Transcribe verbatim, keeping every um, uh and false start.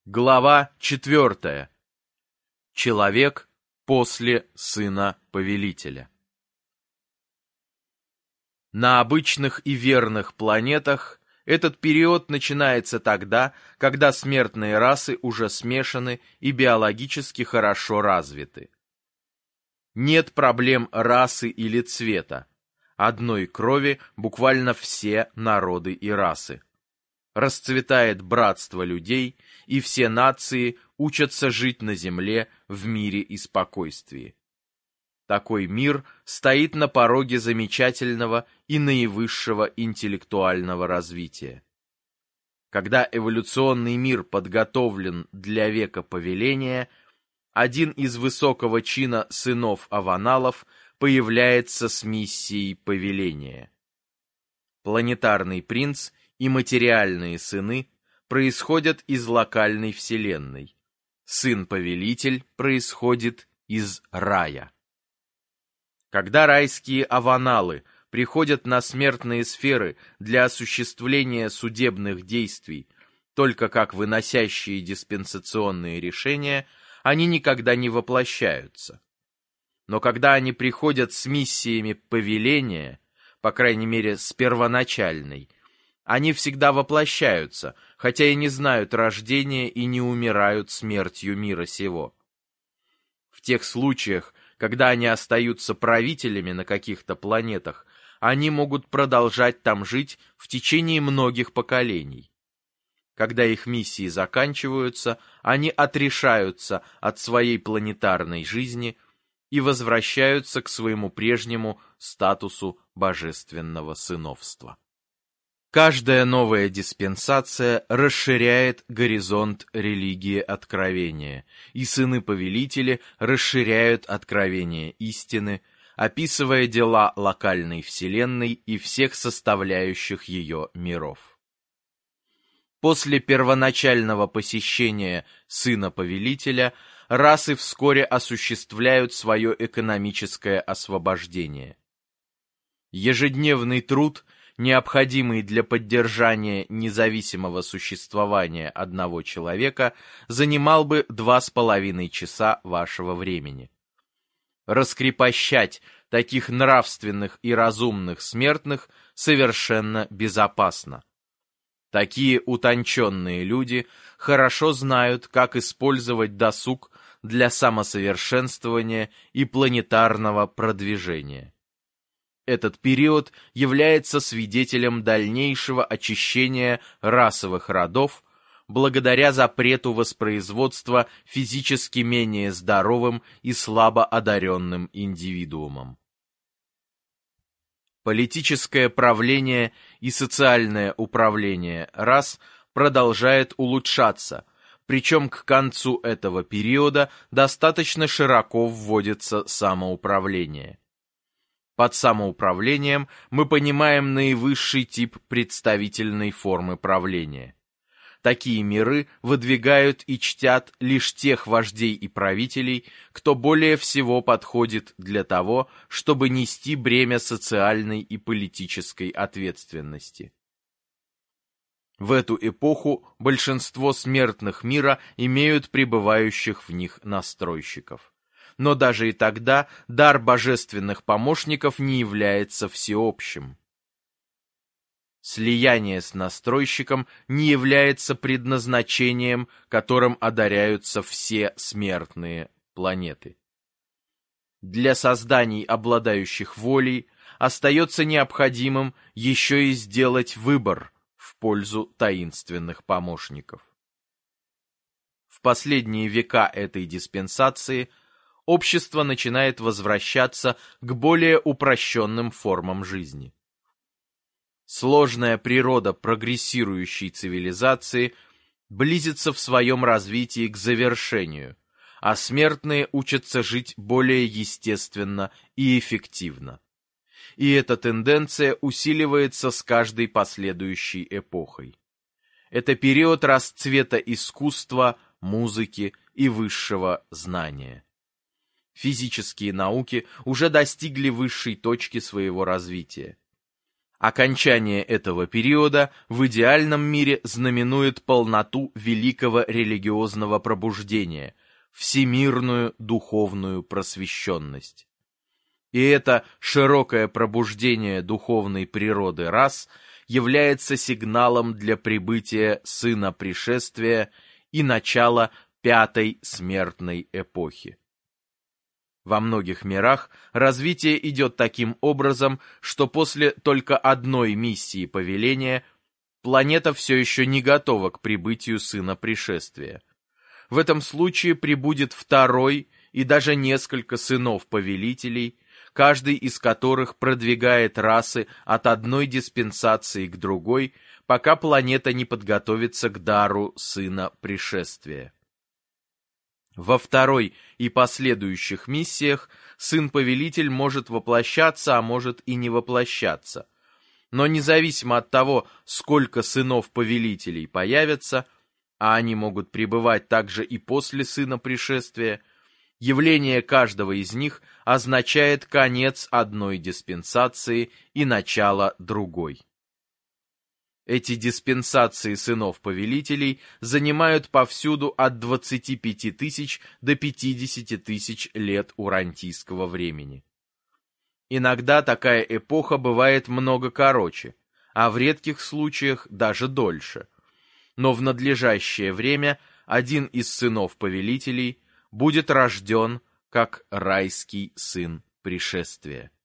Глава четвертая. Человек после сына повелителя. На обычных и верных планетах этот период начинается тогда, когда смертные расы уже смешаны и биологически хорошо развиты. Нет проблем расы или цвета. Одной крови буквально все народы и расы. Расцветает братство людей, и все нации учатся жить на земле в мире и спокойствии. Такой мир стоит на пороге замечательного и наивысшего интеллектуального развития. Когда эволюционный мир подготовлен для века повеления, один из высокого чина сынов Аваналов появляется с миссией повеления. Планетарный принц и материальные сыны происходят из локальной вселенной. Сын-повелитель происходит из рая. Когда райские аваналы приходят на смертные сферы для осуществления судебных действий, только как выносящие диспенсационные решения, они никогда не воплощаются. Но когда они приходят с миссиями повеления, по крайней мере с первоначальной, они всегда воплощаются, хотя и не знают рождения и не умирают смертью мира сего. В тех случаях, когда они остаются правителями на каких-то планетах, они могут продолжать там жить в течение многих поколений. Когда их миссии заканчиваются, они отрешаются от своей планетарной жизни и возвращаются к своему прежнему статусу божественного сыновства. Каждая новая диспенсация расширяет горизонт религии откровения, и сыны-повелители расширяют откровение истины, описывая дела локальной вселенной и всех составляющих ее миров. После первоначального посещения сына-повелителя расы вскоре осуществляют свое экономическое освобождение. Ежедневный труд – необходимый для поддержания независимого существования одного человека, занимал бы два с половиной часа вашего времени. Раскрепощать таких нравственных и разумных смертных совершенно безопасно. Такие утонченные люди хорошо знают, как использовать досуг для самосовершенствования и планетарного продвижения. Этот период является свидетелем дальнейшего очищения расовых родов благодаря запрету воспроизводства физически менее здоровым и слабо одаренным индивидуумам. Политическое правление и социальное управление рас продолжает улучшаться, причем к концу этого периода достаточно широко вводится самоуправление. Под самоуправлением мы понимаем наивысший тип представительной формы правления. Такие миры выдвигают и чтят лишь тех вождей и правителей, кто более всего подходит для того, чтобы нести бремя социальной и политической ответственности. В эту эпоху большинство смертных мира имеют пребывающих в них настройщиков. Но даже и тогда дар божественных помощников не является всеобщим. Слияние с настройщиком не является предназначением, которым одаряются все смертные планеты. Для созданий, обладающих волей, остается необходимым еще и сделать выбор в пользу таинственных помощников. В последние века этой диспенсации общество начинает возвращаться к более упрощенным формам жизни. Сложная природа прогрессирующей цивилизации близится в своем развитии к завершению, а смертные учатся жить более естественно и эффективно. И эта тенденция усиливается с каждой последующей эпохой. Это период расцвета искусства, музыки и высшего знания. Физические науки уже достигли высшей точки своего развития. Окончание этого периода в идеальном мире знаменует полноту великого религиозного пробуждения, всемирную духовную просвещенность. И это широкое пробуждение духовной природы рас является сигналом для прибытия Сына Пришествия и начала Пятой смертной эпохи. Во многих мирах развитие идет таким образом, что после только одной миссии повеления планета все еще не готова к прибытию Сына Пришествия. В этом случае прибудет второй и даже несколько сынов-повелителей, каждый из которых продвигает расы от одной диспенсации к другой, пока планета не подготовится к дару Сына Пришествия. Во второй и последующих миссиях Сын-Повелитель может воплощаться, а может и не воплощаться. Но независимо от того, сколько сынов-повелителей появятся, а они могут пребывать также и после Сына Пришествия, явление каждого из них означает конец одной диспенсации и начало другой. Эти диспенсации сынов-повелителей занимают повсюду от двадцати пяти тысяч до пятидесяти тысяч лет урантийского времени. Иногда такая эпоха бывает много короче, а в редких случаях даже дольше. Но в надлежащее время один из сынов-повелителей будет рожден как райский сын пришествия.